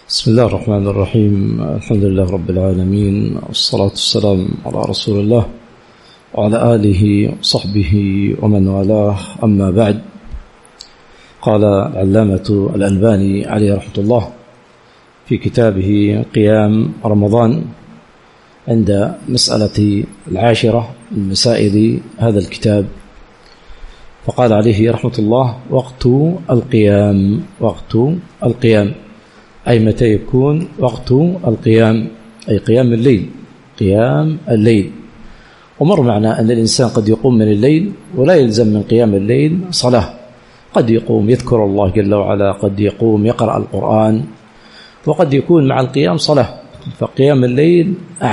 بسم الله الرحمن الرحيم. الحمد لله رب العالمين، والصلاة والسلام على رسول الله وعلى آله وصحبه ومن والاه، أما بعد. قال العلامة الألباني عليه رحمة الله في كتابه قيام رمضان عند مسألة 10 من مسائل هذا الكتاب، فقال عليه رحمة الله: وقت القيام، أي متى يكون وقت القيام؟ أي قيام الليل. ومر معنا أن الإنسان قد يقوم من الليل ولا يلزم من قيام الليل صلاة، قد يقوم يذكر الله جل وعلا، قد يقوم يقرأ القرآن، وقد يكون مع القيام صلاة. فقيام الليل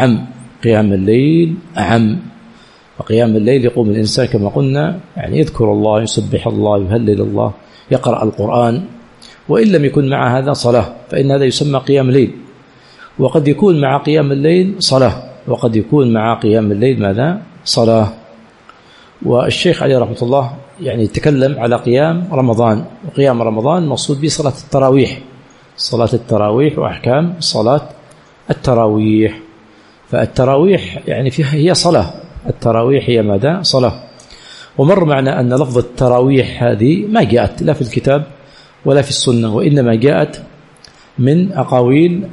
أعم. فقيام الليل يقوم الإنسان كما قلنا، يعني يذكر الله، يسبح الله، يهلل الله، يقرأ القرآن، وإن لم يكن مع هذا صلاة فإن هذا يسمى قيام الليل. وقد يكون مع قيام الليل صلاة، وقد يكون مع قيام الليل ماذا؟ صلاة. والشيخ عليه رحمة الله يعني يتكلم على قيام رمضان، وقيام رمضان مقصود به صلاة التراويح وأحكام صلاة التراويح. فالتراويح يعني فيها هي صلاة، التراويح هي ماذا؟ صلاة. ومر معنا أن لفظ التراويح هذه ما جاءت لا في الكتاب ولا في السنة، وإنما جاءت من أقاويل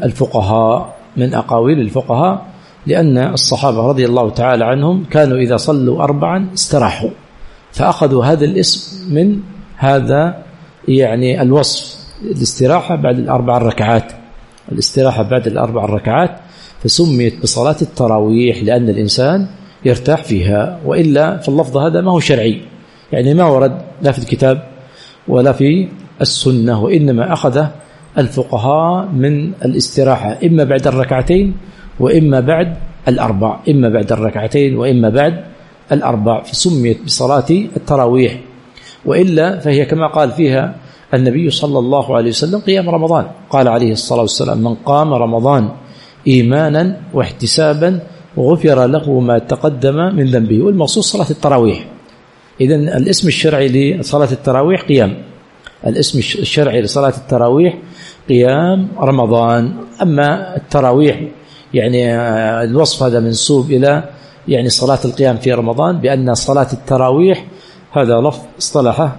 الفقهاء، لأن الصحابة رضي الله تعالى عنهم كانوا إذا صلوا 4 استراحوا، فأخذوا هذا الاسم من هذا يعني الوصف، الاستراحة بعد الأربع ركعات، فسميت بصلاة التراويح لأن الإنسان يرتاح فيها. وإلا فاللفظ هذا ما هو شرعي، يعني ما ورد لا في الكتاب ولا في السنة، وإنما أخذ الفقهاء من الاستراحة إما بعد الركعتين وإما بعد الأربع، فسميت بصلاة التراويح. وإلا فهي كما قال فيها النبي صلى الله عليه وسلم قيام رمضان، قال عليه الصلاة والسلام: من قام رمضان إيمانا واحتسابا غفر له ما تقدم من ذنبه. والمقصود صلاة التراويح. إذن الاسم الشرعي لصلاة التراويح قيام رمضان. أما التراويح يعني الوصف هذا منسوب إلى يعني صلاة القيام في رمضان، بأن صلاة التراويح هذا لفظ اصطلح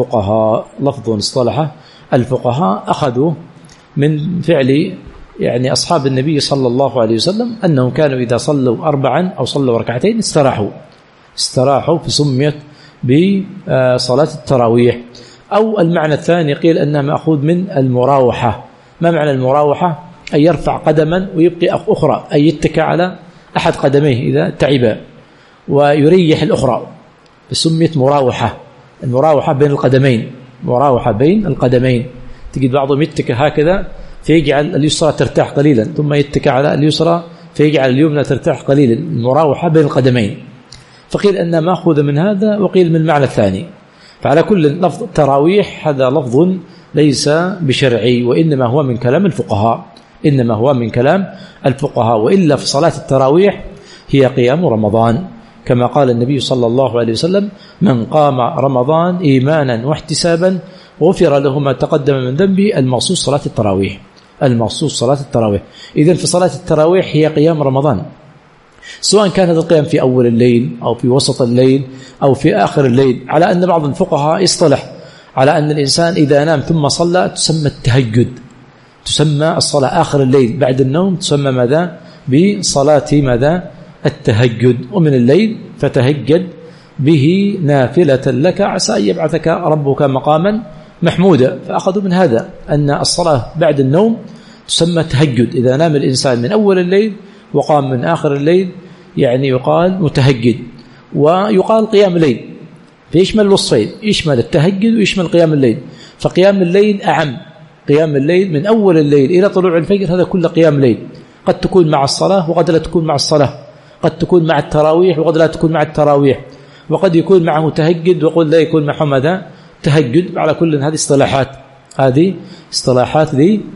الفقهاء أخذوا من فعل يعني أصحاب النبي صلى الله عليه وسلم، أنهم كانوا إذا صلوا 4 أو صلوا ركعتين استراحوا فسميت بصلاة التراويح. أو المعنى الثاني قيل أنها مأخوذ من المراوحة. ما معنى المراوحة؟ أن يرفع قدما ويبقي أخرى، أي يتكى على أحد قدميه إذا تعب ويريح الأخرى، فسميت مراوحة. المراوحة بين القدمين، تجد بعضهم يتكى هكذا فيجعل اليسرى ترتاح قليلا، ثم يتكى على اليسرى فيجعل اليمنى ترتاح قليلا، المراوحة بين القدمين. فقيل أنها مأخوذ من هذا، وقيل من المعنى الثاني. فعلى كل لفظ التراويح هذا لفظ ليس بشرعي، وإنما هو من كلام الفقهاء. وإلا في صلاة التراويح هي قيام رمضان، كما قال النبي صلى الله عليه وسلم: من قام رمضان إيمانا واحتسابا غفر له ما تقدم من ذنبه. المقصود صلاة التراويح. إذن في صلاة التراويح هي قيام رمضان، سواء كان هذا القيام في أول الليل أو في وسط الليل أو في آخر الليل، على أن بعض الفقهاء يصطلح على أن الإنسان إذا نام ثم صلى تسمى التهجد، تسمى الصلاة آخر الليل بعد النوم تسمى ماذا؟ بصلاة ماذا؟ التهجد. ومن الليل فتهجد به نافلة لك عسى أن يبعثك ربك مقاما محمودا. فأخذوا من هذا أن الصلاة بعد النوم تسمى تهجد. إذا نام الإنسان من أول الليل وقام من آخر الليل يعني يقال متهجد، ويقال قيام الليل، فيشمل الوصفين، يشمل التهجد ويشمل قيام الليل. فقيام الليل أعم، قيام الليل من أول الليل إلى طلوع الفجر، هذا كله قيام الليل. قد تكون مع الصلاة وقد لا تكون مع الصلاة، قد تكون مع التراويح وقد لا تكون مع التراويح، وقد يكون معه تهجد وقد لا يكون معه ماذا؟ تهجد. على كل هذه اصطلاحات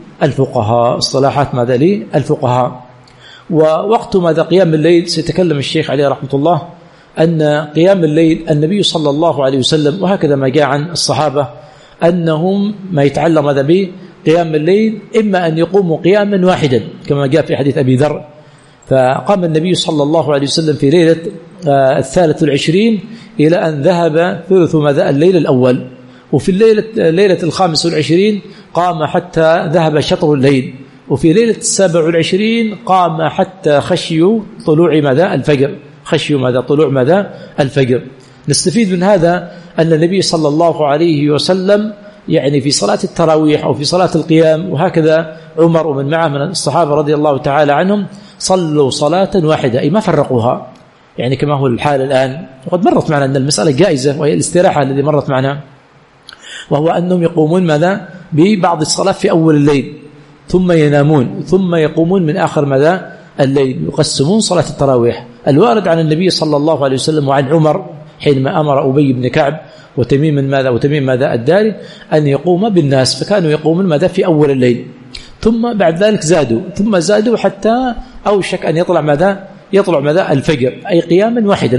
للفقهاء. ووقت ماذا؟ قيام الليل. سيتكلم الشيخ عليه رحمة الله أن قيام الليل النبي صلى الله عليه وسلم، وهكذا ما جاء عن الصحابة، أنهم ما يتعلم هذا به قيام الليل إما أن يقوموا قياما واحدا كما جاء في حديث أبي ذر. فقام النبي صلى الله عليه وسلم في ليلة 23 إلى أن ذهب ثلث ماذا الليل الأول، وفي ليلة 25 قام حتى ذهب شطر الليل، وفي ليلة 27 قام حتى خشي طلوع ماذا الفجر، خشي ماذا طلوع ماذا الفجر. نستفيد من هذا أن النبي صلى الله عليه وسلم يعني في صلاة التراويح أو في صلاة القيام، وهكذا عمر ومن معه من الصحابة رضي الله تعالى عنهم صلوا صلاة واحدة، أي ما فرقوها، يعني كما هو الحال الآن. وقد مرت معنا أن المسألة جائزة، وهي الاستراحة الذي مرت معنا، وهو أنهم يقومون ماذا ببعض الصلاة في أول الليل ثم ينامون ثم يقومون من آخر ماذا الليل، يقسمون صلاة التراويح. الوارد عن النبي صلى الله عليه وسلم وعن عمر حينما أمر أبي بن كعب وتميم ماذا الداري أن يقوم بالناس، فكانوا يقومون ماذا في أول الليل، ثم بعد ذلك زادوا حتى أوشك أن يطلع ماذا الفجر، أي قياما واحدا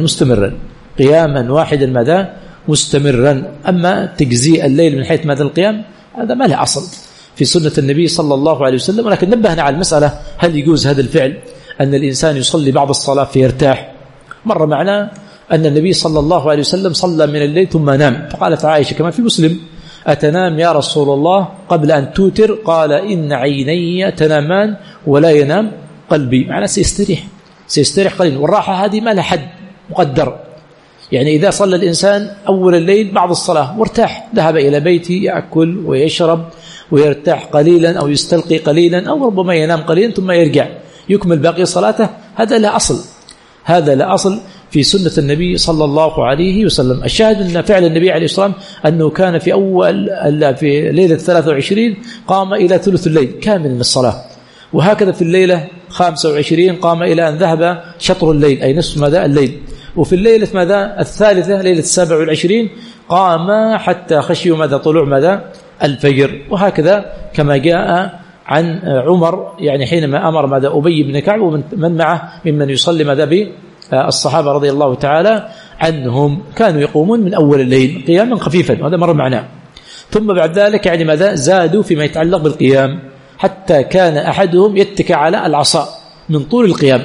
مستمرا. أما تجزيء الليل من حيث ماذا القيام هذا ما له أصل في سنة النبي صلى الله عليه وسلم، ولكن نبهنا على المسألة هل يجوز هذا الفعل أن الإنسان يصلي بعض الصلاة فيرتاح. مر معنا أن النبي صلى الله عليه وسلم صلى من الليل ثم نام، فقالت عائشة كما في مسلم: أتنام يا رسول الله قبل أن توتر؟ قال: إن عيني تنامان ولا ينام قلبي، معنى سيستريح قليلا. والراحة هذه ما لها حد مقدر، يعني إذا صلى الإنسان أول الليل بعض الصلاة وارتاح، ذهب إلى بيته يأكل ويشرب ويرتاح قليلا أو يستلقي قليلا أو ربما ينام قليلا ثم يرجع يكمل باقي صلاته، هذا لا أصل في سنة النبي صلى الله عليه وسلم. الشاهد أن فعل النبي عليه الصلاة والسلام أنه كان في ليلة 23 قام إلى ثلث الليل كامل من الصلاة، وهكذا في الليلة 25 قام إلى أن ذهب شطر الليل أي نصف ماذا الليل، وفي الليلة ماذا الثالثة ليلة 27 قام حتى خشي ماذا طلوع ماذا الفجر. وهكذا كما جاء عن عمر يعني حينما أمر ماذا أبي بن كعب ومن معه ممن يصلي ماذا بالصحابة رضي الله تعالى عنهم، كانوا يقومون من أول الليل قياما خفيفا، وهذا مر معنا. ثم بعد ذلك يعني ماذا زادوا فيما يتعلق بالقيام، حتى كان أحدهم يتكى على العصا من طول القيام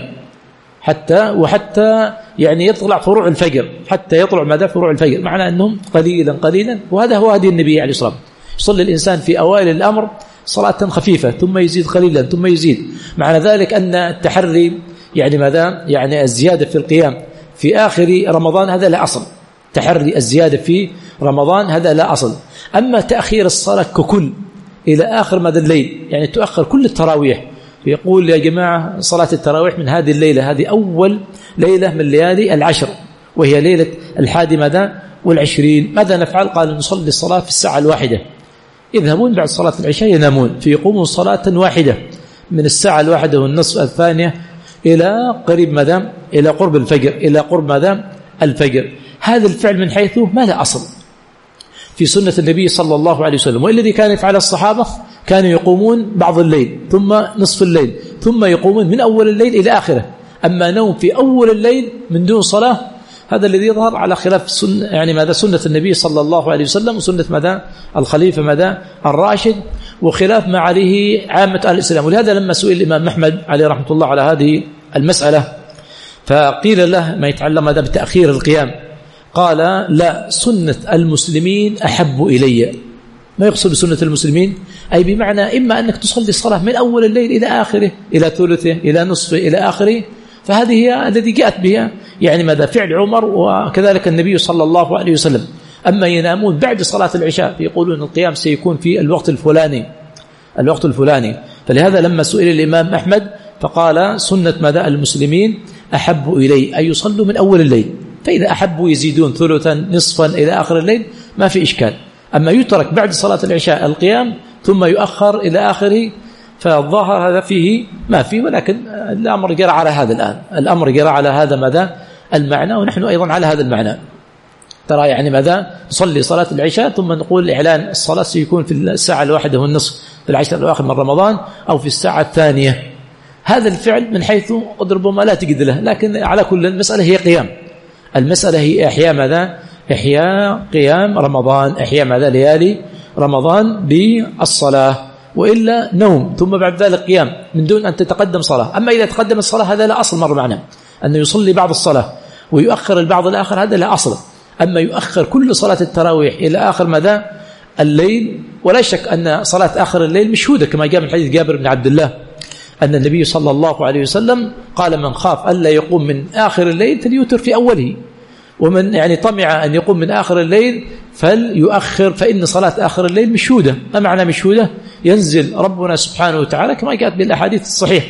حتى يعني يطلع فروع الفجر، حتى يطلع ماذا فروع الفجر، معنى أنهم قليلا، وهذا هو هدي النبي عليه الصلاة والسلام. يصلي الإنسان في أوائل الأمر صلاة خفيفة ثم يزيد قليلا ثم يزيد، معنى ذلك أن التحري يعني ماذا يعني الزيادة في القيام في آخر رمضان هذا لا أصل، تحري الزيادة في رمضان هذا لا أصل. أما تأخير الصلاة ككل إلى آخر ماذا الليل، يعني تؤخر كل التراويح، يقول يا جماعة صلاة التراويح من هذه الليلة، هذه أول ليلة من ليالي العشر وهي ليلة 21، ماذا نفعل؟ قال نصلي الصلاة في الساعة الواحدة، يذهبون بعد صلاة العشاء ينامون فيقومون صلاة واحدة من الساعة 1:30 الثانية إلى قريب ماذا إلى قرب الفجر، إلى قرب ماذا الفجر. هذا الفعل من حيث ما له أصل في سنة النبي صلى الله عليه وسلم، والذي كان يفعل الصحابة كانوا يقومون بعض الليل ثم نصف الليل ثم يقومون من أول الليل إلى آخره. أما نوم في أول الليل من دون صلاة هذا الذي يظهر على خلاف سنة يعني ماذا سنة النبي صلى الله عليه وسلم وسنة ماذا الخليفة ماذا الراشد، وخلاف ما عليه عامة أهل الإسلام. ولهذا لما سئل الإمام أحمد عليه رحمة الله على هذه المسألة فقيل له ما يتعلم ماذا بتأخير القيام، قال لا، سنة المسلمين أحب إلي. ما يقصد بسنة المسلمين أي بمعنى إما أنك تصلي الصلاة من أول الليل إلى آخره، إلى ثلثه، إلى نصفه، إلى آخره، فهذه هي الذي جاءت بها يعني ماذا فعل عمر وكذلك النبي صلى الله عليه وسلم. أما ينامون بعد صلاة العشاء يقولون القيام سيكون في الوقت الفلاني. فلهذا لما سئل الإمام أحمد فقال سنة ماذا المسلمين أحب إلي أن يصلوا من أول الليل، فإذا أحبوا يزيدون ثلثا نصفا إلى آخر الليل ما في إشكال. أما يترك بعد صلاة العشاء القيام ثم يؤخر إلى آخره فالظاهر هذا فيه ما فيه، ولكن الأمر جرى على هذا الآن، الأمر جرى على هذا ماذا المعنى، ونحن أيضا على هذا المعنى. ترى يعني ماذا نصلي صلاة العشاء ثم نقول إعلان الصلاة سيكون في الساعة 1:30 في العشر الأواخر من رمضان أو في الساعة الثانية. هذا الفعل من حيث قد ربما لا تجد له، لكن على كل المسألة هي قيام، المسألة هي إحياء ماذا إحياء قيام رمضان، إحياء ماذا ليالي رمضان بالصلاة. وإلا نوم ثم بعد ذلك قيام من دون أن تتقدم صلاة. أما إذا تقدم الصلاة هذا لا أصل، مر معنا أنه يصلي بعض الصلاة ويؤخر البعض الآخر، هذا لا أصل. أما يؤخر كل صلاة التراويح إلى آخر مدى الليل، ولا شك أن صلاة آخر الليل مشهودة كما جاء من حديث جابر بن عبد الله أن النبي صلى الله عليه وسلم قال من خاف ألا يقوم من آخر الليل فليوتر في أوله، ومن يعني طمع أن يقوم من آخر الليل فليؤخر، فإن صلاة آخر الليل مشهودة. ما معنى مشهودة؟ ينزل ربنا سبحانه وتعالى كما جاءت بالأحاديث الصحيح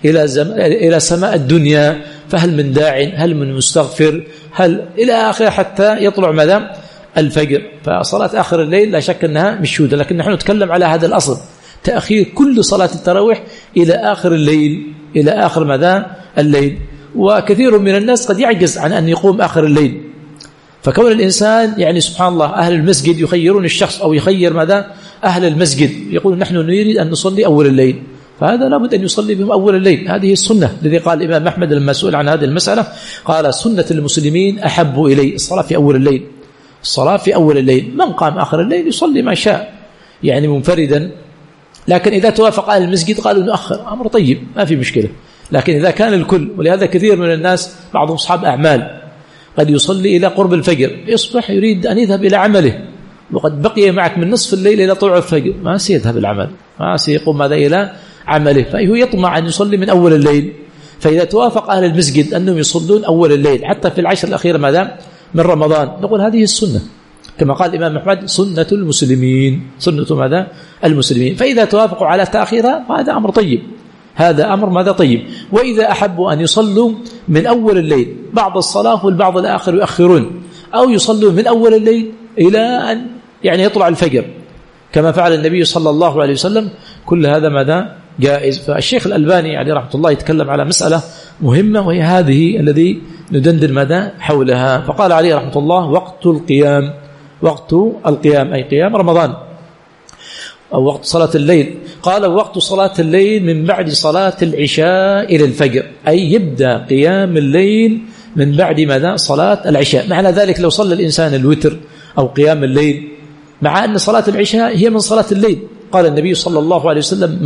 إلى سماء الدنيا، فهل من داع، هل من مستغفر، هل إلى آخر حتى يطلع مدى الفجر. فصلاة آخر الليل لا شك أنها مشهودة، لكن نحن نتكلم على هذا الأصل، تأخير كل صلاة التراويح إلى آخر الليل، إلى آخر مدى الليل. وكثير من الناس قد يعجز عن أن يقوم آخر الليل، فكون الإنسان يعني سبحان الله أهل المسجد يخيرون الشخص أو يخير ماذا أهل المسجد، يقول نحن نريد أن نصلي أول الليل، فهذا لابد أن يصلي بهم أول الليل. هذه السنة الذي قال الإمام أحمد لما سئل عن هذه المسألة قال سنة المسلمين أحب إلي الصلاة في أول الليل، الصلاة في أول الليل. من قام آخر الليل يصلي ما شاء يعني منفردا، لكن إذا توافق أهل المسجد قالوا نؤخر، أمر طيب ما في مشكلة. لكن إذا كان الكل، ولهذا كثير من الناس بعضهم أصحاب أعمال قد يصلي إلى قرب الفجر، يصبح يريد أن يذهب إلى عمله وقد بقي معك من نصف الليل إلى طلوع الفجر، ما سيذهب العمل، ما سيقوم ماذا إلى عمله، فهو يطمع أن يصلي من أول الليل. فإذا توافق أهل المسجد أنهم يصلون أول الليل حتى في العشر الأخيرة ماذا من رمضان، نقول هذه السنة كما قال الإمام أحمد سنة المسلمين، سنة ماذا المسلمين. فإذا توافقوا على تأخيرها فهذا أمر طيب، هذا أمر ماذا طيب. وإذا أحبوا أن يصلوا من أول الليل بعض الصلاة والبعض الآخر يؤخرون، أو يصلوا من أول الليل إلى أن يعني يطلع الفجر كما فعل النبي صلى الله عليه وسلم، كل هذا ماذا جائز. فالشيخ الألباني عليه رحمة الله يتكلم على مسألة مهمة، وهي هذه الذي ندندن ماذا حولها. فقال عليه رحمة الله وقت القيام، وقت القيام أي قيام رمضان أو وقت صلاة الليل. قال وقت صلاة الليل من بعد صلاة العشاء إلى الفجر، أي يبدأ قيام الليل من بعد ماذا صلاة العشاء. معنى ذلك لو صلى الإنسان الوتر أو قيام الليل، مع أن صلاة العشاء هي من صلاة الليل، قال النبي صلى الله عليه وسلم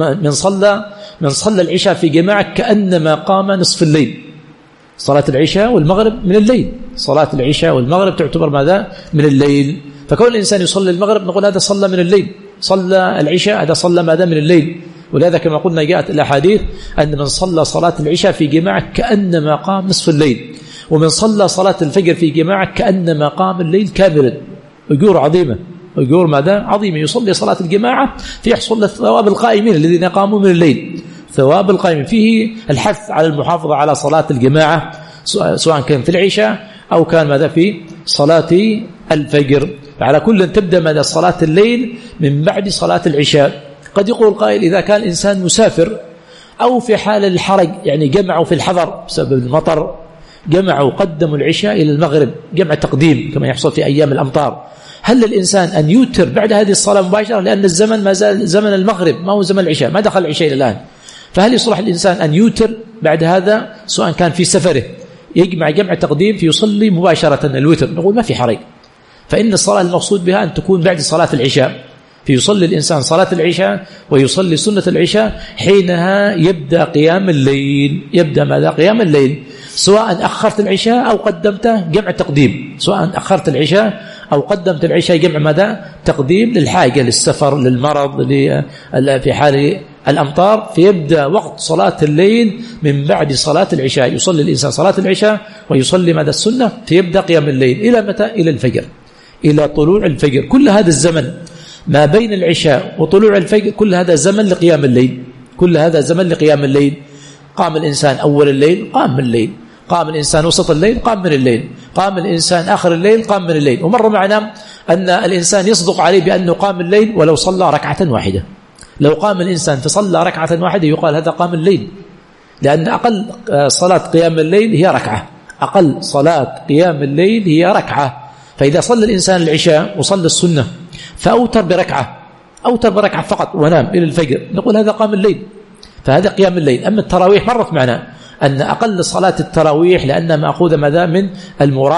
من صلى العشاء في جماعة كأنما قام نصف الليل. صلاة العشاء والمغرب من الليل، صلاة العشاء والمغرب تعتبر ماذا من الليل. فكون الإنسان يصلي المغرب نقول هذا صلى من الليل، صلى العشاء هذا صلى ماذا من الليل. ولهذا كما قلنا جاءت الأحاديث أن من صلى صلاة العشاء في جماعة كأنما قام نصف الليل، ومن صلى صلاة الفجر في جماعة كأنما قام الليل كاملا. أجور عظيمة، أجور ماذا عظيمة. يصلي صلاة الجماعة فيحصل له ثواب القائمين الذين قاموا من الليل، ثواب القائمين. فيه الحث على المحافظة على صلاة الجماعة سواء كان في العشاء أو كان ماذا في صلاة الفجر. على كل تبدأ ماذا صلاة الليل من بعد صلاة العشاء. قد يقول قائل إذا كان الإنسان مسافر أو في حال الحرج، يعني جمعوا في الحضر بسبب المطر، جمعوا قدموا العشاء إلى المغرب جمع تقديم كما يحصل في أيام الأمطار، هل للإنسان أن يوتر بعد هذه الصلاة مباشرة؟ لأن الزمن ما زال زمن المغرب، ما هو زمن العشاء، ما دخل العشاء إلى الآن. فهل يصلح الإنسان أن يوتر بعد هذا سواء كان في سفره يجمع جمع تقديم فيصلي مباشرة الوتر؟ نقول ما في حرج، فإن الصلاة المقصود بها أن تكون بعد صلاة العشاء، فيصلي الإنسان صلاة العشاء ويصلي سنة العشاء، حينها يبدأ قيام الليل. يبدأ ماذا قيام الليل، سواء أخرت العشاء أو قدمته جمع تقديم، سواء أخرت العشاء أو قدمت العشاء جمع ماذا تقديم للحاجة، للسفر، للمرض، في حال الأمطار. فيبدأ وقت صلاة الليل من بعد صلاة العشاء، يصلي الإنسان صلاة العشاء ويصلي ماذا السنة، فيبدأ قيام الليل إلى متى؟ إلى الفجر، إلى طلوع الفجر. كل هذا الزمن ما بين العشاء وطلوع الفجر كل هذا زمن لقيام الليل، كل هذا زمن لقيام الليل. قام الإنسان أول الليل قام من الليل، قام الإنسان وسط الليل قام من الليل، قام الإنسان آخر الليل قام من الليل. ومر معنا أن الإنسان يصدق عليه بأنه قام الليل ولو صلى ركعة واحدة. لو قام الإنسان فصلى ركعة واحدة يقال هذا قام الليل، لأن أقل صلاة قيام الليل هي ركعة، أقل صلاة قيام الليل هي ركعة. فإذا صلى الإنسان العشاء وصلى السنة فأوتر بركعة، أوتر بركعة فقط ونام إلى الفجر، نقول هذا قام الليل، فهذا قيام الليل. أما التراويح مرت معنا أن أقل صلاة التراويح لأنها مأخوذة ماذا من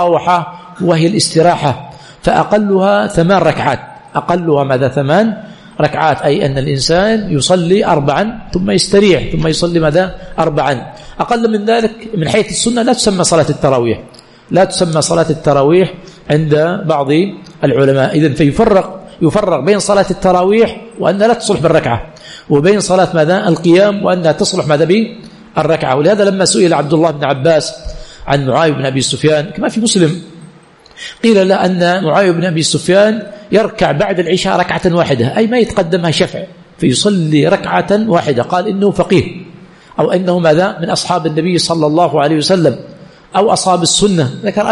المراوحة وهي الاستراحة، فأقلها 8 ركعات، أقلها ماذا 8 ركعات، أي أن الإنسان يصلي 4 ثم يستريح ثم يصلي ماذا 4. أقل من ذلك من حيث السنة لا تسمى صلاة التراويح، لا تسمى صلاة التراويح عند بعض العلماء. إذن يفرق بين صلاة التراويح وأنها لا تصلح بالركعة، وبين صلاة ماذا القيام وأنها تصلح ماذا بالركعة. ولهذا لما سئل عبد الله بن عباس عن معاوية بن أبي سفيان كما في مسلم، قيل له أن معاوية بن أبي سفيان يركع بعد العشاء ركعة واحدة، أي ما يتقدمها شفع، فيصلي ركعة واحدة. قال إنه فقيه، أو أنه ماذا من أصحاب النبي صلى الله عليه وسلم، أو أصحاب السنة.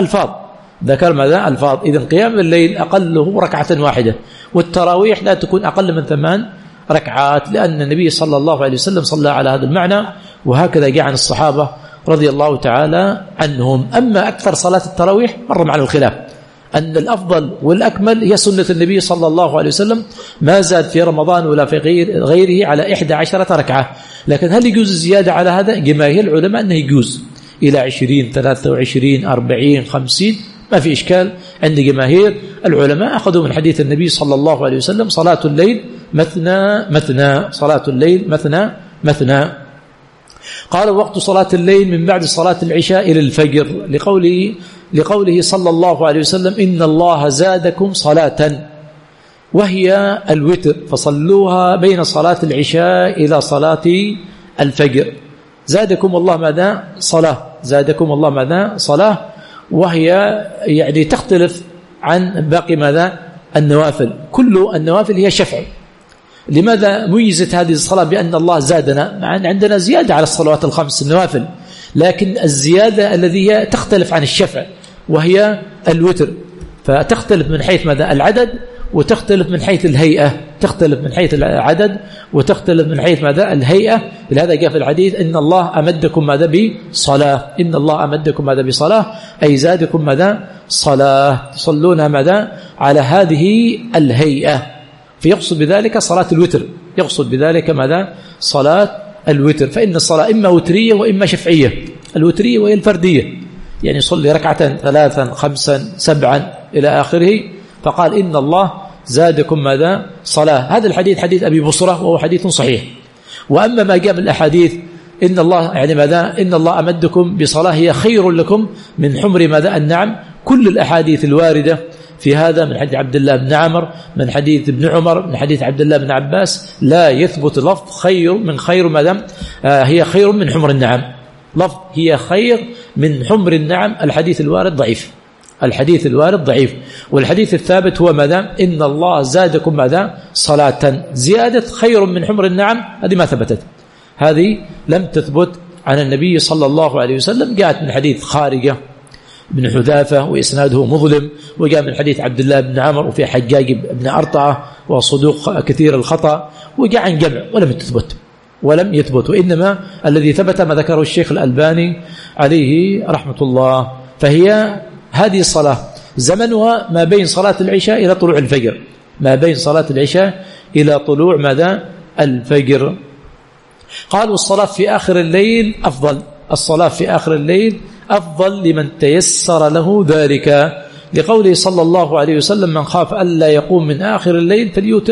ذكر ماذا ألفاظ. إذن قيام الليل أقله ركعة واحدة، والتراويح لا تكون أقل من 8 ركعات، لأن النبي صلى الله عليه وسلم صلى على هذا المعنى، وهكذا جاء عن الصحابة رضي الله تعالى عنهم. أما أكثر صلاة التراويح مر معنا الخلاف، أن الأفضل والأكمل هي سنة النبي صلى الله عليه وسلم، ما زاد في رمضان ولا في غيره على 11 ركعة. لكن هل يجوز الزيادة على هذا؟ جماهير العلماء أنه يجوز إلى 20 23 40 50، ما في إشكال. عند جماهير العلماء أخذوا من حديث النبي صلى الله عليه وسلم صلاة الليل مثنى مثنى، صلاة الليل مثنى مثنى. قال وقت صلاة الليل من بعد صلاة العشاء إلى الفجر، لقوله صلى الله عليه وسلم إن الله زادكم صلاة وهي الوتر فصلوها بين صلاة العشاء إلى صلاة الفجر. زادكم الله ماذا صلاة، زادكم الله ماذا صلاة، وهي يعني تختلف عن باقي ماذا النوافل. كل النوافل هي شفع. لماذا ميزت هذه الصلاة بأن الله زادنا؟ مع أن عندنا زيادة على الصلوات الخمس النوافل، لكن الزيادة الذي هي تختلف عن الشفع وهي الوتر، فتختلف من حيث ماذا العدد، وتختلف من حيث الهيئة، تختلف من حيث العدد وتختلف من حيث ماذا الهيئة. لهذا جاء في الحديث إن الله أمدكم ماذا بصلاة، إن الله أمدكم ماذا بصلاة، أي زادكم ماذا صلاة، تصلون ماذا على هذه الهيئة. فيقصد بذلك صلاة الوتر، يقصد بذلك ماذا صلاة الوتر. فإن الصلاة إما وترية وإما شفعية. الوترية وهي الفردية، يعني يصلي 2 3 5 7 إلى آخره. فقال إن الله زادكم ماذا صلاة. هذا الحديث حديث أبي بصرة وهو حديث صحيح. وأما ما جاء من الأحاديث إن الله يعني ماذا إن الله أمدكم بصلاة هي خير لكم من حمر ماذا النعم، كل الأحاديث الواردة في هذا من حديث عبد الله بن عمر، من حديث ابن عمر، من حديث عبد الله بن عباس، لا يثبت لفظ خير من خير ماذا هي خير من حمر النعم. لفظ هي خير من حمر النعم، الحديث الوارد ضعيف، الحديث الوارد ضعيف. والحديث الثابت هو ماذا إن الله زادكم ماذا صلاة. زيادة خير من حمر النعم هذه ما ثبتت، هذه لم تثبت عن النبي صلى الله عليه وسلم. جاءت من حديث خارجة بن حذافة وإسناده مظلم، وجاء من حديث عبد الله بن عمر وفي حجاج بن أرطعة وصدوق كثير الخطأ، وجاء عن جمع ولم يثبت. وإنما الذي ثبت ما ذكره الشيخ الألباني عليه رحمة الله. فهي هذه الصلاة زمنها ما بين صلاة العشاء إلى طلوع الفجر، ما بين صلاة العشاء إلى طلوع ماذا الفجر. قالوا الصلاة في آخر الليل أفضل، الصلاة في آخر الليل أفضل لمن تيسر له ذلك، لقوله صلى الله عليه وسلم من خاف ألا يقوم من آخر الليل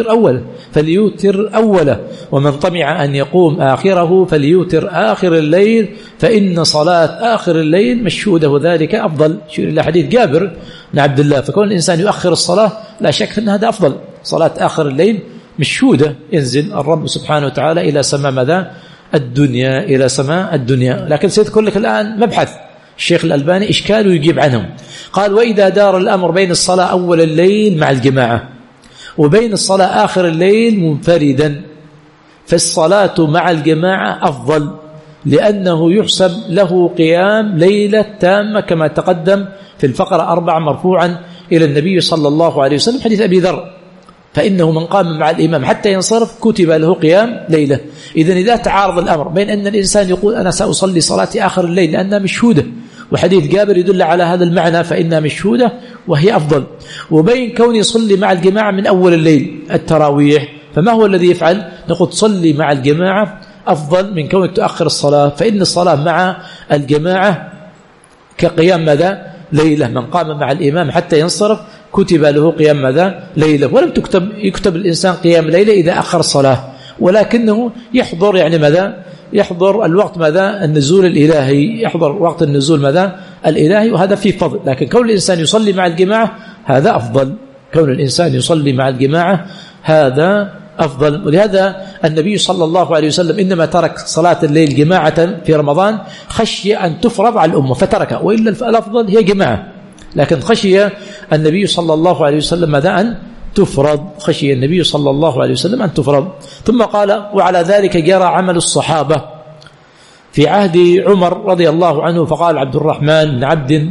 فليوتر أوله ومن طمع أن يقوم آخره فليوتر آخر الليل فإن صلاة آخر الليل مشهوده ذلك أفضل. شير إلى حديث جابر بن عبد الله. فكون الإنسان يؤخر الصلاة لا شك أن هذا أفضل. صلاة آخر الليل مشهودة، ينزل الرب سبحانه وتعالى إلى سماء ماذا الدنيا، إلى سماء الدنيا. لكن سيذكر لك الآن مبحث الشيخ الألباني إشكال ويجيب عنهم. قال وإذا دار الأمر بين الصلاة أول الليل مع الجماعة وبين الصلاة آخر الليل منفردا فالصلاة مع الجماعة أفضل، لأنه يحسب له قيام ليلة تامة كما تقدم في الفقرة 4 مرفوعا إلى النبي صلى الله عليه وسلم حديث أبي ذر، فإنه من قام مع الإمام حتى ينصرف كتب له قيام ليلة. إذن إذا تعارض الأمر بين أن الإنسان يقول أنا سأصلي صلاتي آخر الليل لأنها مشهودة، وحديث جابر يدل على هذا المعنى فإنها مشهودة وهي أفضل، وبين كون يصلي مع الجماعة من أول الليل التراويح، فما هو الذي يفعل؟ نقول تصلي مع الجماعة أفضل من كونك تؤخر الصلاة، فإن الصلاة مع الجماعة كقيام ماذا ليلة. من قام مع الإمام حتى ينصرف كتب له قيام ماذا ليلة، ولم يكتب الإنسان قيام ليلة إذا أخر الصلاة، ولكنه يحضر يعني ماذا يحضر الوقت ماذا النزول الإلهي، يحضر وقت النزول ماذا الإلهي، وهذا فيه فضل. لكن كون الإنسان يصلي مع الجماعة هذا أفضل، كون الإنسان يصلي مع الجماعة هذا أفضل. ولهذا النبي صلى الله عليه وسلم إنما ترك صلاة الليل جماعة في رمضان خشي أن تفرض على الأمة فتركها، وإلا الأفضل هي جماعة، لكن خشي النبي صلى الله عليه وسلم ماذا أن تفرض، خشي النبي صلى الله عليه وسلم أن تفرض. ثم قال: وعلى ذلك جرى عمل الصحابة في عهد عمر رضي الله عنه. فقال عبد الرحمن بن عبد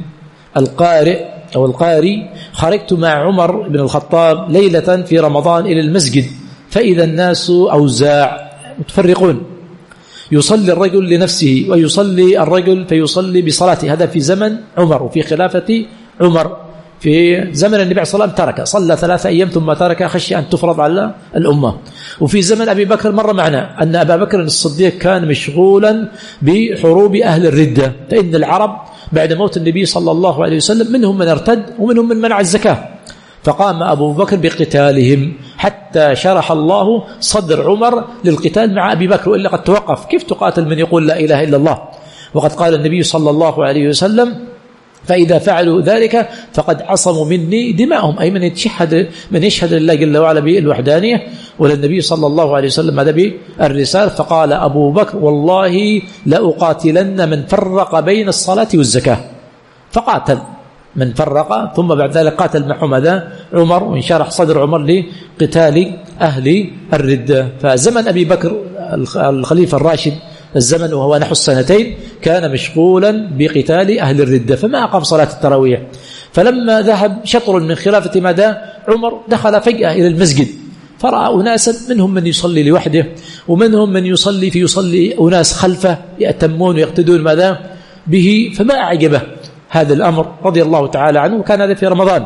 القاري: خرجت مع عمر بن الخطاب ليلة في رمضان إلى المسجد، فإذا الناس أوزاع متفرقون، يصلي الرجل لنفسه ويصلي الرجل فيصلي بصلاته. هذا في زمن عمر وفي خلافة عمر. في زمن النبي عليه الصلاة والسلام ترك، صلى 3 أيام ثم ترك خشي أن تفرض على الأمة. وفي زمن أبي بكر مر معنا أن أبا بكر الصديق كان مشغولا بحروب أهل الردة، فإن العرب بعد موت النبي صلى الله عليه وسلم منهم من ارتد ومنهم من منع الزكاة، فقام أبو بكر بقتالهم حتى شرح الله صدر عمر للقتال مع أبي بكر، وإلا قد توقف، كيف تقاتل من يقول لا إله إلا الله؟ وقد قال النبي صلى الله عليه وسلم: فإذا فعلوا ذلك فقد عصموا مني دماءهم، أي من يشهد لله جل وعلا بالوحدانية وللنبي صلى الله عليه وسلم هذا بالرسالة. فقال أبو بكر: والله لأقاتلن من فرق بين الصلاة والزكاة، فقاتل من فرق، ثم بعد ذلك قاتل معهم هذا عمر، وانشرح صدر عمر لقتال أهل الردة. فزمن أبي بكر الخليفة الراشد الزمن وهو نحو 2 كان مشغولا بقتال أهل الردة، فما أقام صلاة التراويح. فلما ذهب شطر من خلافة ماذا عمر دخل فجأة إلى المسجد، فرأى أناسا منهم من يصلي لوحده ومنهم من يصلي أناس خلفه يأتمون ويقتدون ماذا به، فما أعجبه هذا الأمر رضي الله تعالى عنه، وكان هذا في رمضان.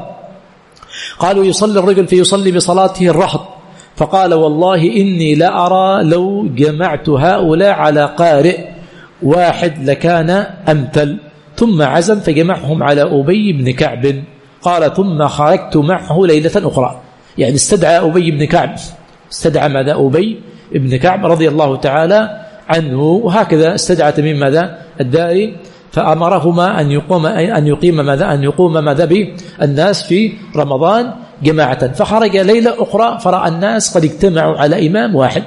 قالوا: يصلي الرجل فيصلي بصلاته الرهط، فقال: والله إني لا أرى لو جمعت هؤلاء على قارئ واحد لكان أمثل. ثم عزم فجمعهم على أبي بن كعب. قال: ثم خرجت معه ليلة أخرى، يعني استدعى أبي بن كعب، استدعى ماذا أبي بن كعب رضي الله تعالى عنه، وهكذا استدعى تميم ماذا الداري، فأمرهما أن يقوم ماذا بالناس في رمضان جماعة. فخرج ليلة أخرى فرأى الناس قد اجتمعوا على إمام واحد،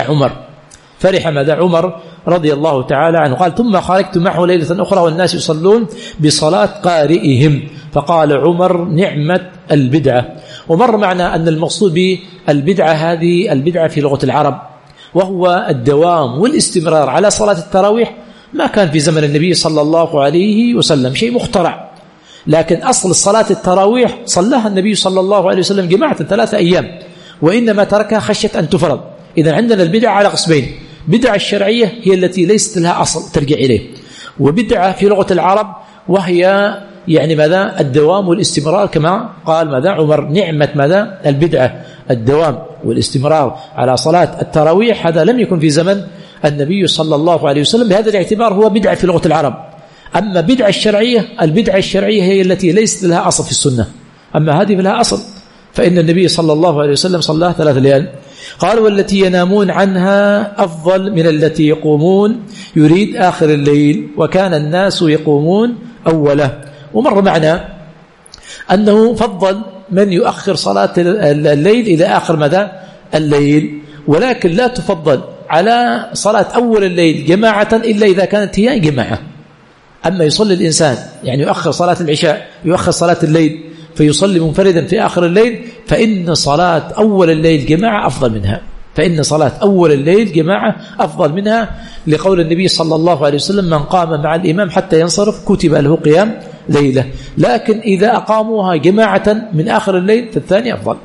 فرح ماذا عمر رضي الله تعالى عنه. قال: ثم خرجت معه ليلة أخرى والناس يصلون بصلاة قارئهم، فقال عمر: نعمة البدعة. ومر معنا أن المقصود بالبدعة هذه البدعة في لغة العرب، وهو الدوام والاستمرار على صلاة التراويح. ما كان في زمن النبي صلى الله عليه وسلم شيء مخترع، لكن أصل صلاة التراويح صلاها النبي صلى الله عليه وسلم جماعة 3 أيام، وإنما تركها خشية أن تفرض. إذن عندنا البدعة على قسمين: بدعة الشرعية هي التي ليست لها أصل ترجع إليه، وبدعة في لغة العرب وهي يعني ماذا الدوام والاستمرار، كما قال ماذا عمر: نعمة ماذا البدعة الدوام والاستمرار على صلاة التراويح. هذا لم يكن في زمن النبي صلى الله عليه وسلم، بهذا الاعتبار هو بدعة في لغة العرب. أما بدعة الشرعية، البدعة الشرعية هي التي ليست لها أصل في السنة، أما هذه لها أصل، فإن النبي صلى الله عليه وسلم صلى 3 ليال. قال: والتي ينامون عنها أفضل من التي يقومون، يريد آخر الليل، وكان الناس يقومون أوله. ومر معنا أنه فضل من يؤخر صلاة الليل إلى آخر مدى الليل، ولكن لا تفضل على صلاة أول الليل جماعة إلا إذا كانت هي جماعة. أما يصلي الإنسان يعني يؤخر صلاة العشاء، يؤخر صلاة الليل فيصلي منفردا في آخر الليل، فإن صلاة أول الليل جماعة أفضل منها، فإن صلاة أول الليل جماعة أفضل منها، لقول النبي صلى الله عليه وسلم: من قام مع الإمام حتى ينصرف كتب له قيام ليلة. لكن إذا أقاموها جماعة من آخر الليل فالثاني أفضل،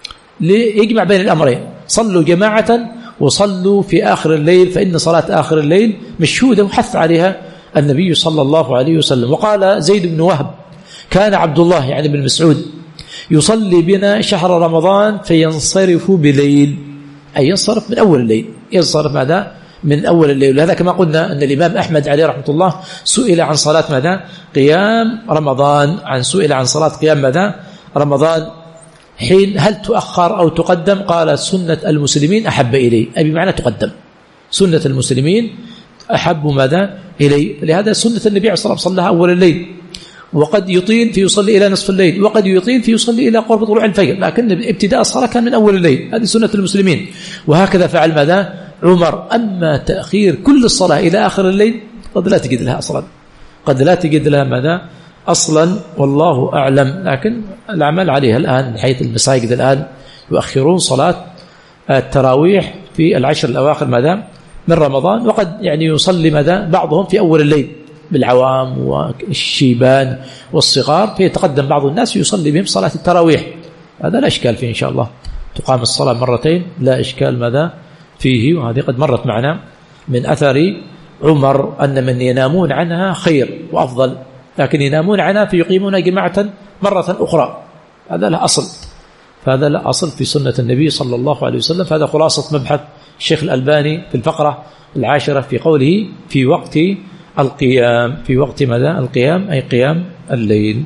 ليجمع بين الأمرين: صلوا جماعة وصلوا في آخر الليل، فإن صلاة آخر الليل مشهودة وحث عليها النبي صلى الله عليه وسلم. وقال زيد بن وهب: كان عبد الله يعني بن مسعود يصلي بنا شهر رمضان فينصرف بليل، أي ينصرف من أول الليل، ينصرف ماذا من أول الليل. هذا كما قلنا أن الإمام أحمد عليه رحمة الله سئل عن صلاة ماذا قيام رمضان، سئل عن صلاة قيام ماذا رمضان حين هل تؤخر أو تقدم؟ قال سنة المسلمين أحب إلي، أي بمعنى تقدم. سنة المسلمين أحب ماذا إلي، لهذا سنة النبي عليه الصلاة والسلام صلىها أول الليل، وقد يطيل فيصلي إلى نصف الليل، وقد يطيل فيصلي إلى قرب طلوع الفجر، لكن ابتداء الصلاة كان من أول الليل، هذه سنة المسلمين. وهكذا فعل ماذا عمر. أما تأخير كل الصلاة إلى آخر الليل قد لا تجد لها أصلا، قد لا تجد لها ماذا أصلا، والله أعلم. لكن العمل عليها الآن، حيث المساجد الآن يؤخرون صلاة التراويح في العشر الأواخر ماذا من رمضان، وقد يعني يصلي ماذا بعضهم في أول الليل بالعوام والشيبان والصغار، فيتقدم بعض الناس يصلي بهم صلاة التراويح. هذا لا إشكال فيه إن شاء الله، تقام الصلاة مرتين لا إشكال ماذا فيه. وهذه قد مرت معنا من أثر عمر أن من ينامون عنها خير وأفضل، لكن ينامون عنها فيقيمون جماعة مرة أخرى، هذا لا أصل، فهذا لا أصل في سنة النبي صلى الله عليه وسلم. فهذا خلاصة مبحث الشيخ الألباني في الفقرة 10 في قوله في وقت القيام، في وقت ماذا القيام أي قيام الليل.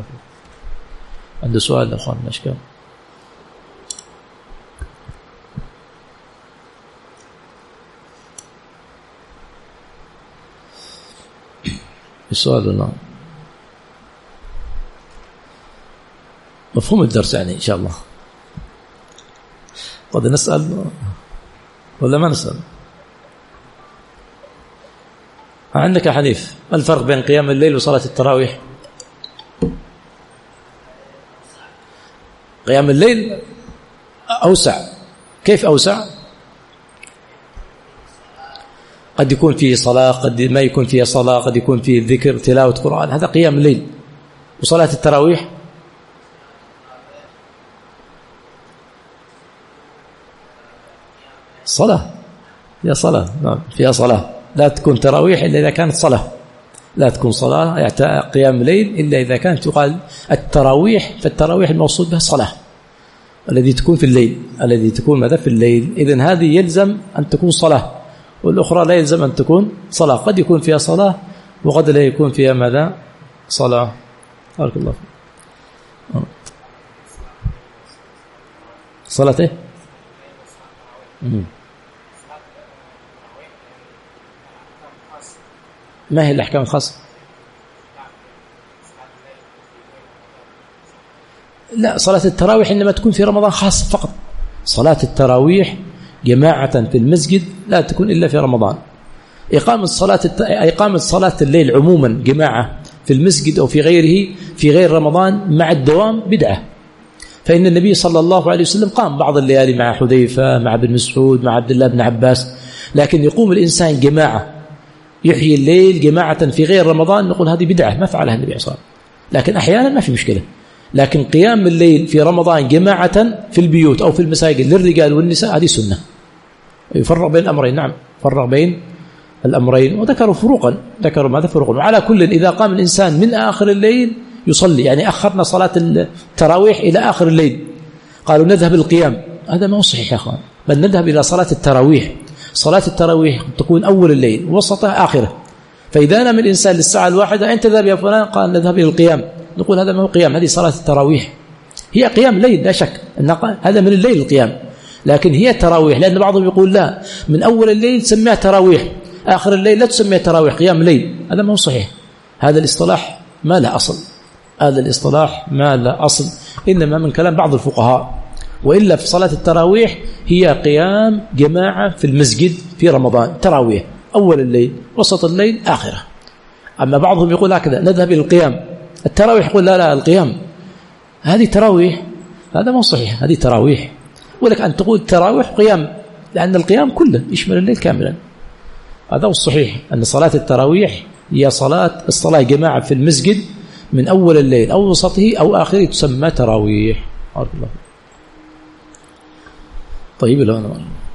عنده سؤال أخواننا أشكال؟ السؤال ولا مفهوم الدرس يعني إن شاء الله؟ قد نسأل ولا ما نسأل؟ عندك يا حنيف، ما الفرق بين قيام الليل وصلاة التراويح؟ قيام الليل أوسع. كيف أوسع؟ قد يكون فيه صلاة، قد ما يكون فيه صلاة، قد يكون فيه ذكر تلاوة قرآن، هذا قيام الليل. وصلاة التراويح صلاة، فيها صلاة، نعم فيها صلاة، لا تكون تراويح إلا إذا كانت صلاة، لا تكون صلاة يعني قيام ليل إلا إذا كانت تقال التراويح، فالتراويح المقصود بها الصلاة الذي تكون في الليل، الذي تكون ماذا في الليل. إذن هذه يلزم أن تكون صلاة، والأخرى لا يلزم أن تكون صلاة، قد يكون فيها صلاة وقد لا يكون فيها ماذا صلاة. بارك الله فيك. صلاة إيه؟ ما هي الأحكام الخاصة؟ لا، صلاة التراويح إنما تكون في رمضان خاص فقط. صلاة التراويح جماعة في المسجد لا تكون إلا في رمضان. إقامة صلاة الليل عموما جماعة في المسجد أو في غيره في غير رمضان مع الدوام بدعة، فإن النبي صلى الله عليه وسلم قام بعض الليالي مع حذيفة، مع ابن مسعود، مع عبد الله بن عباس، لكن يقوم الإنسان جماعة يحيي الليل جماعة في غير رمضان نقول هذه بدعة ما فعلها النبي صلى الله عليه وسلم، لكن أحيانا ما في مشكلة. لكن قيام الليل في رمضان جماعة في البيوت أو في المساجد للرجال والنساء هذه سنة. يفرق بين الأمرين، نعم فرق بين الأمرين، وذكروا فروقا، ذكروا ماذا فروقا. وعلى كل إذا قام الإنسان من آخر الليل يصلي، يعني أخرنا صلاة التراويح إلى آخر الليل، قالوا نذهب القيام، هذا ما هو صحيح يا أخوان، بل نذهب إلى صلاة التراويح. صلاة التراويح تكون أول الليل وسطها آخره، فإذا نام الإنسان للساعة 1 أنت ذهب يا فلان، قال نذهب إلى القيام، نقول هذا ما هو قيام، هذه صلاة التراويح، هي قيام ليل لا شك، هذا من الليل القيام، لكن هي تراويح، لأن بعضهم يقول لا من أول الليل تسميها تراويح، آخر الليل لا تسميها تراويح قيام ليل، هذا ما هو صحيح، هذا الاصطلاح ما له أصل، هذا الاصطلاح ما له أصل، إنما من كلام بعض الفقهاء. وإلا في صلاة التراويح هي قيام جماعة في المسجد في رمضان، تراويح أول الليل وسط الليل آخره. أما بعضهم يقول هكذا نذهب إلى القيام، التراويح يقول لا القيام هذه تراويح، هذا ما صحيح، هذه تراويح، ولك أن تقول تراويح قيام، لأن القيام كله يشمل الليل كاملا. هذا هو الصحيح، أن صلاة التراويح هي الصلاة جماعة في المسجد من أول الليل أو وسطه أو آخره تسمى تراويح. طيب.